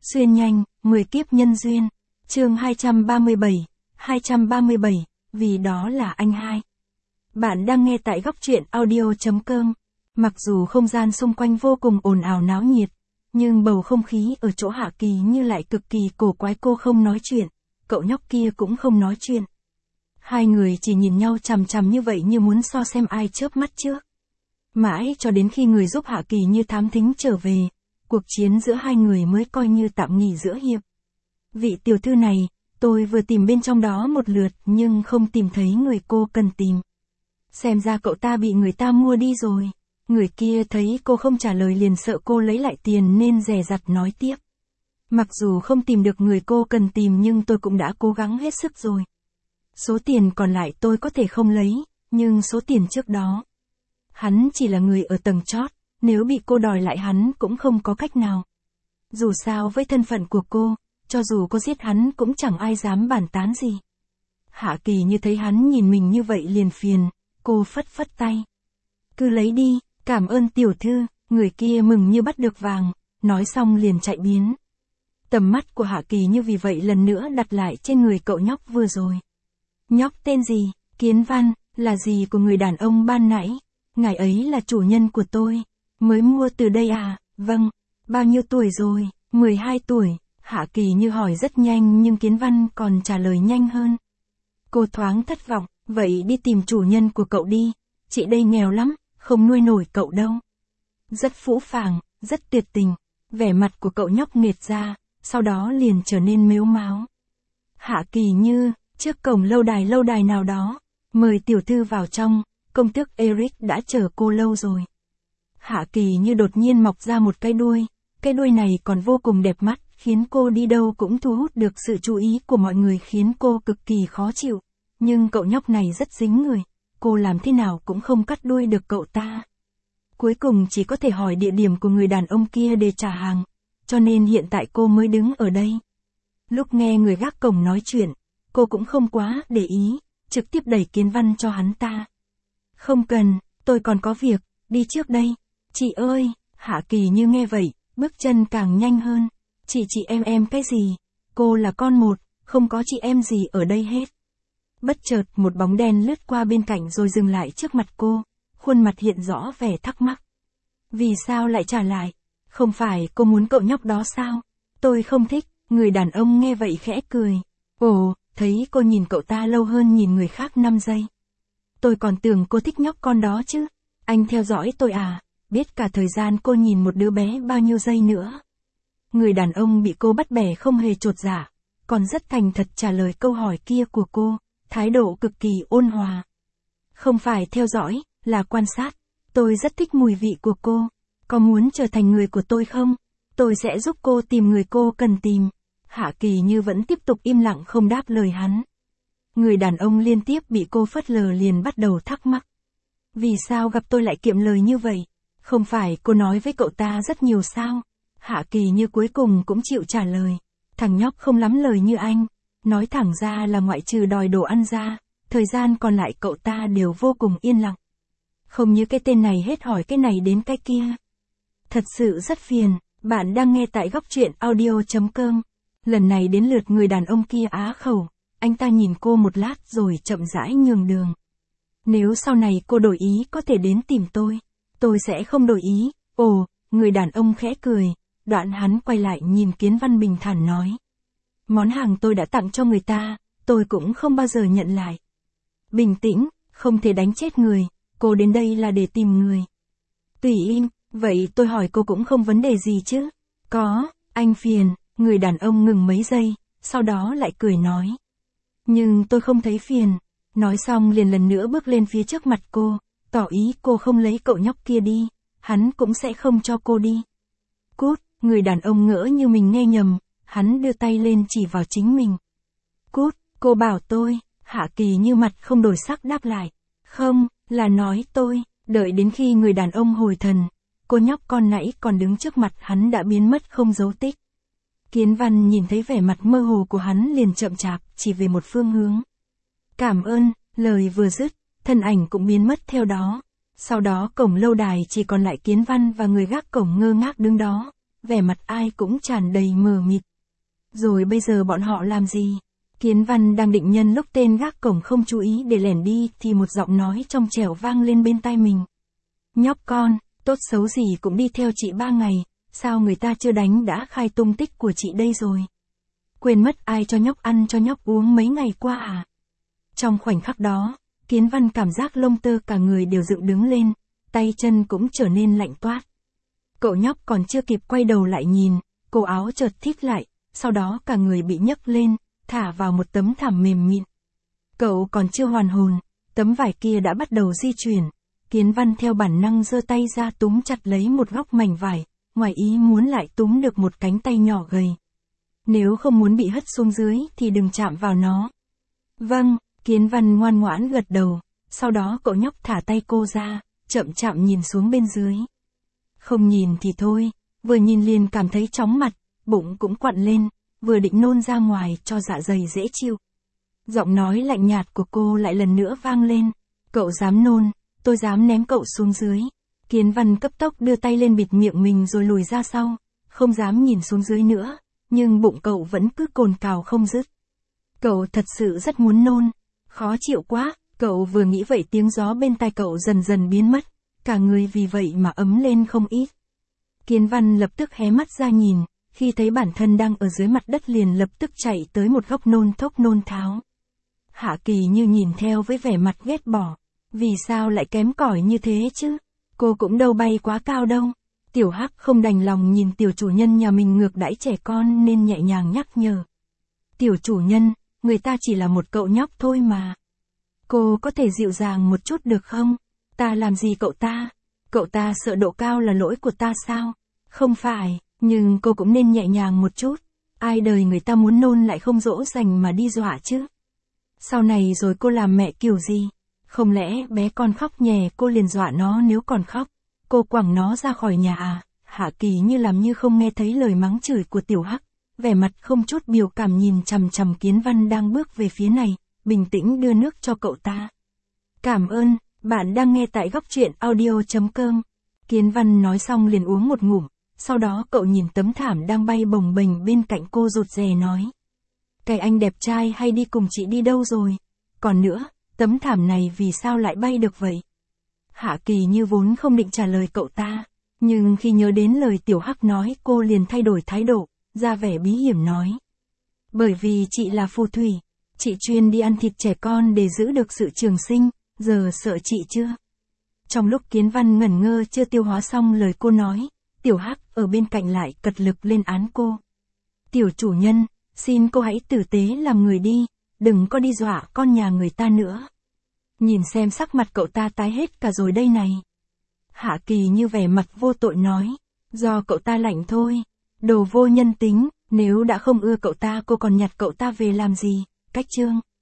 Xuyên nhanh, 10 kiếp nhân duyên. Chương 237, vì đó là anh hai. Bạn đang nghe tại góc truyện audio.com. Mặc dù không gian xung quanh vô cùng ồn ào náo nhiệt, nhưng bầu không khí ở chỗ Hạ Kỳ Như lại cực kỳ cổ quái. Cô không nói chuyện, cậu nhóc kia cũng không nói chuyện. Hai người chỉ nhìn nhau chằm chằm như vậy như muốn so xem ai chớp mắt trước. Mãi cho đến khi người giúp Hạ Kỳ Như thám thính trở về, cuộc chiến giữa hai người mới coi như tạm nghỉ giữa hiệp. Vị tiểu thư này, tôi vừa tìm bên trong đó một lượt nhưng không tìm thấy người cô cần tìm. Xem ra cậu ta bị người ta mua đi rồi. Người kia thấy cô không trả lời liền sợ cô lấy lại tiền nên dè dặt nói tiếp. Mặc dù không tìm được người cô cần tìm nhưng tôi cũng đã cố gắng hết sức rồi. Số tiền còn lại tôi có thể không lấy, nhưng số tiền trước đó. Hắn chỉ là người ở tầng chót, nếu bị cô đòi lại hắn cũng không có cách nào. Dù sao với thân phận của cô, cho dù có giết hắn cũng chẳng ai dám bàn tán gì. Hạ Kỳ Như thấy hắn nhìn mình như vậy liền phiền, cô phất phất tay. Cứ lấy đi, cảm ơn tiểu thư, người kia mừng như bắt được vàng, nói xong liền chạy biến. Tầm mắt của Hạ Kỳ Như vì vậy lần nữa đặt lại trên người cậu nhóc vừa rồi. Nhóc tên gì? Kiến Văn, là gì của người đàn ông ban nãy? Ngài ấy là chủ nhân của tôi. Mới mua từ đây à? Vâng. Bao nhiêu tuổi rồi? 12 tuổi. Hạ Kỳ Như hỏi rất nhanh nhưng Kiến Văn còn trả lời nhanh hơn. Cô thoáng thất vọng, vậy đi tìm chủ nhân của cậu đi. Chị đây nghèo lắm, không nuôi nổi cậu đâu. Rất phũ phàng, rất tuyệt tình. Vẻ mặt của cậu nhóc nghệt ra, sau đó liền trở nên mếu máo. Hạ Kỳ Như, trước cổng lâu đài nào đó, mời tiểu thư vào trong, công tước Eric đã chờ cô lâu rồi. Hạ Kỳ Như đột nhiên mọc ra một cái đuôi này còn vô cùng đẹp mắt, khiến cô đi đâu cũng thu hút được sự chú ý của mọi người khiến cô cực kỳ khó chịu. Nhưng cậu nhóc này rất dính người, cô làm thế nào cũng không cắt đuôi được cậu ta. Cuối cùng chỉ có thể hỏi địa điểm của người đàn ông kia để trả hàng, cho nên hiện tại cô mới đứng ở đây. Lúc nghe người gác cổng nói chuyện, cô cũng không quá để ý, trực tiếp đẩy Kiến Văn cho hắn ta. Không cần, tôi còn có việc, đi trước đây. Chị ơi, Hạ Kỳ Như nghe vậy, bước chân càng nhanh hơn. Chị em cái gì? Cô là con một, không có chị em gì ở đây hết. Bất chợt một bóng đen lướt qua bên cạnh rồi dừng lại trước mặt cô, khuôn mặt hiện rõ vẻ thắc mắc. Vì sao lại trả lại? Không phải cô muốn cậu nhóc đó sao? Tôi không thích, người đàn ông nghe vậy khẽ cười. Ồ, thấy cô nhìn cậu ta lâu hơn nhìn người khác 5 giây. Tôi còn tưởng cô thích nhóc con đó chứ. Anh theo dõi tôi à? Biết cả thời gian cô nhìn một đứa bé bao nhiêu giây nữa. Người đàn ông bị cô bắt bẻ không hề chột dạ, còn rất thành thật trả lời câu hỏi kia của cô, thái độ cực kỳ ôn hòa. Không phải theo dõi, là quan sát. Tôi rất thích mùi vị của cô. Có muốn trở thành người của tôi không? Tôi sẽ giúp cô tìm người cô cần tìm. Hạ Kỳ Như vẫn tiếp tục im lặng không đáp lời hắn. Người đàn ông liên tiếp bị cô phớt lờ liền bắt đầu thắc mắc. Vì sao gặp tôi lại kiệm lời như vậy? Không phải cô nói với cậu ta rất nhiều sao? Hạ Kỳ Như cuối cùng cũng chịu trả lời. Thằng nhóc không lắm lời như anh. Nói thẳng ra là ngoại trừ đòi đồ ăn ra, thời gian còn lại cậu ta đều vô cùng yên lặng. Không như cái tên này hết hỏi cái này đến cái kia. Thật sự rất phiền, bạn đang nghe tại góc truyện audio.com. Lần này đến lượt người đàn ông kia á khẩu, anh ta nhìn cô một lát rồi chậm rãi nhường đường. Nếu sau này cô đổi ý có thể đến tìm tôi sẽ không đổi ý. Ồ, người đàn ông khẽ cười, đoạn hắn quay lại nhìn Kiến Văn bình thản nói. Món hàng tôi đã tặng cho người ta, tôi cũng không bao giờ nhận lại. Bình tĩnh, không thể đánh chết người, cô đến đây là để tìm người. Tùy im, vậy tôi hỏi cô cũng không vấn đề gì chứ? Có, anh phiền, người đàn ông ngừng mấy giây, sau đó lại cười nói. Nhưng tôi không thấy phiền. Nói xong liền lần nữa bước lên phía trước mặt cô, tỏ ý cô không lấy cậu nhóc kia đi, hắn cũng sẽ không cho cô đi. Cút, người đàn ông ngỡ như mình nghe nhầm, hắn đưa tay lên chỉ vào chính mình. Cút, cô bảo tôi, Hạ Kỳ Như mặt không đổi sắc đáp lại. Không, là nói tôi, đợi đến khi người đàn ông hồi thần, cô nhóc con nãy còn đứng trước mặt hắn đã biến mất không dấu tích. Kiến Văn nhìn thấy vẻ mặt mơ hồ của hắn liền chậm chạp, chỉ về một phương hướng. Cảm ơn, lời vừa dứt, thân ảnh cũng biến mất theo đó. Sau đó cổng lâu đài chỉ còn lại Kiến Văn và người gác cổng ngơ ngác đứng đó. vẻ mặt ai cũng tràn đầy mờ mịt. Rồi bây giờ bọn họ làm gì? Kiến Văn đang định nhân lúc tên gác cổng không chú ý để lẻn đi thì một giọng nói trong trẻo vang lên bên tai mình. Nhóc con, tốt xấu gì cũng đi theo chị 3 ngày, sao người ta chưa đánh đã khai tung tích của chị đây rồi? Quên mất ai cho nhóc ăn cho nhóc uống mấy ngày qua à? Trong khoảnh khắc đó, Kiến Văn cảm giác lông tơ cả người đều dựng đứng lên, tay chân cũng trở nên lạnh toát. Cậu nhóc còn chưa kịp quay đầu lại nhìn, cổ áo chợt thít lại, sau đó cả người bị nhấc lên, thả vào một tấm thảm mềm mịn. Cậu còn chưa hoàn hồn, tấm vải kia đã bắt đầu di chuyển. Kiến Văn theo bản năng giơ tay ra túm chặt lấy một góc mảnh vải, ngoài ý muốn lại túm được một cánh tay nhỏ gầy. Nếu không muốn bị hất xuống dưới thì đừng chạm vào nó. Vâng, Kiến Văn ngoan ngoãn gật đầu, sau đó cậu nhóc thả tay cô ra, chậm chạm nhìn xuống bên dưới. Không nhìn thì thôi, vừa nhìn liền cảm thấy chóng mặt, bụng cũng quặn lên, vừa định nôn ra ngoài cho dạ dày dễ chịu. Giọng nói lạnh nhạt của cô lại lần nữa vang lên, cậu dám nôn, tôi dám ném cậu xuống dưới. Kiến Văn cấp tốc đưa tay lên bịt miệng mình rồi lùi ra sau, không dám nhìn xuống dưới nữa, nhưng bụng cậu vẫn cứ cồn cào không dứt. Cậu thật sự rất muốn nôn, khó chịu quá, cậu vừa nghĩ vậy tiếng gió bên tai cậu dần dần biến mất, cả người vì vậy mà ấm lên không ít. Kiến Văn lập tức hé mắt ra nhìn, khi thấy bản thân đang ở dưới mặt đất liền lập tức chạy tới một góc nôn thốc nôn tháo. Hạ Kỳ Như nhìn theo với vẻ mặt ghét bỏ, vì sao lại kém cỏi như thế chứ? Cô cũng đâu bay quá cao đâu. Tiểu Hắc không đành lòng nhìn tiểu chủ nhân nhà mình ngược đãi trẻ con nên nhẹ nhàng nhắc nhở. Tiểu chủ nhân, người ta chỉ là một cậu nhóc thôi mà. Cô có thể dịu dàng một chút được không? Ta làm gì cậu ta? Cậu ta sợ độ cao là lỗi của ta sao? Không phải, nhưng cô cũng nên nhẹ nhàng một chút. Ai đời người ta muốn nôn lại không dỗ dành mà đi dọa chứ. Sau này rồi cô làm mẹ kiểu gì? Không lẽ bé con khóc nhè cô liền dọa nó nếu còn khóc? Cô quẳng nó ra khỏi nhà à? Hạ Kỳ Như làm như không nghe thấy lời mắng chửi của Tiểu Hắc, vẻ mặt không chút biểu cảm nhìn chằm chằm Kiến Văn đang bước về phía này, bình tĩnh đưa nước cho cậu ta. Cảm ơn, bạn đang nghe tại góc truyện audio.com. Kiến Văn nói xong liền uống một ngụm, sau đó cậu nhìn tấm thảm đang bay bồng bềnh bên cạnh cô rụt rè nói. Cái anh đẹp trai hay đi cùng chị đi đâu rồi? Còn nữa, tấm thảm này vì sao lại bay được vậy? Hạ Kỳ Như vốn không định trả lời cậu ta, nhưng khi nhớ đến lời Tiểu Hắc nói cô liền thay đổi thái độ, ra vẻ bí hiểm nói. Bởi vì chị là phù thủy, chị chuyên đi ăn thịt trẻ con để giữ được sự trường sinh, giờ sợ chị chưa? Trong lúc Kiến Văn ngẩn ngơ chưa tiêu hóa xong lời cô nói, Tiểu Hắc ở bên cạnh lại cật lực lên án cô. Tiểu chủ nhân, xin cô hãy tử tế làm người đi, đừng có đi dọa con nhà người ta nữa. Nhìn xem sắc mặt cậu ta tái hết cả rồi đây này. Hạ Kỳ Như vẻ mặt vô tội nói, do cậu ta lạnh thôi, đồ vô nhân tính, nếu đã không ưa cậu ta cô còn nhặt cậu ta về làm gì, cách chương.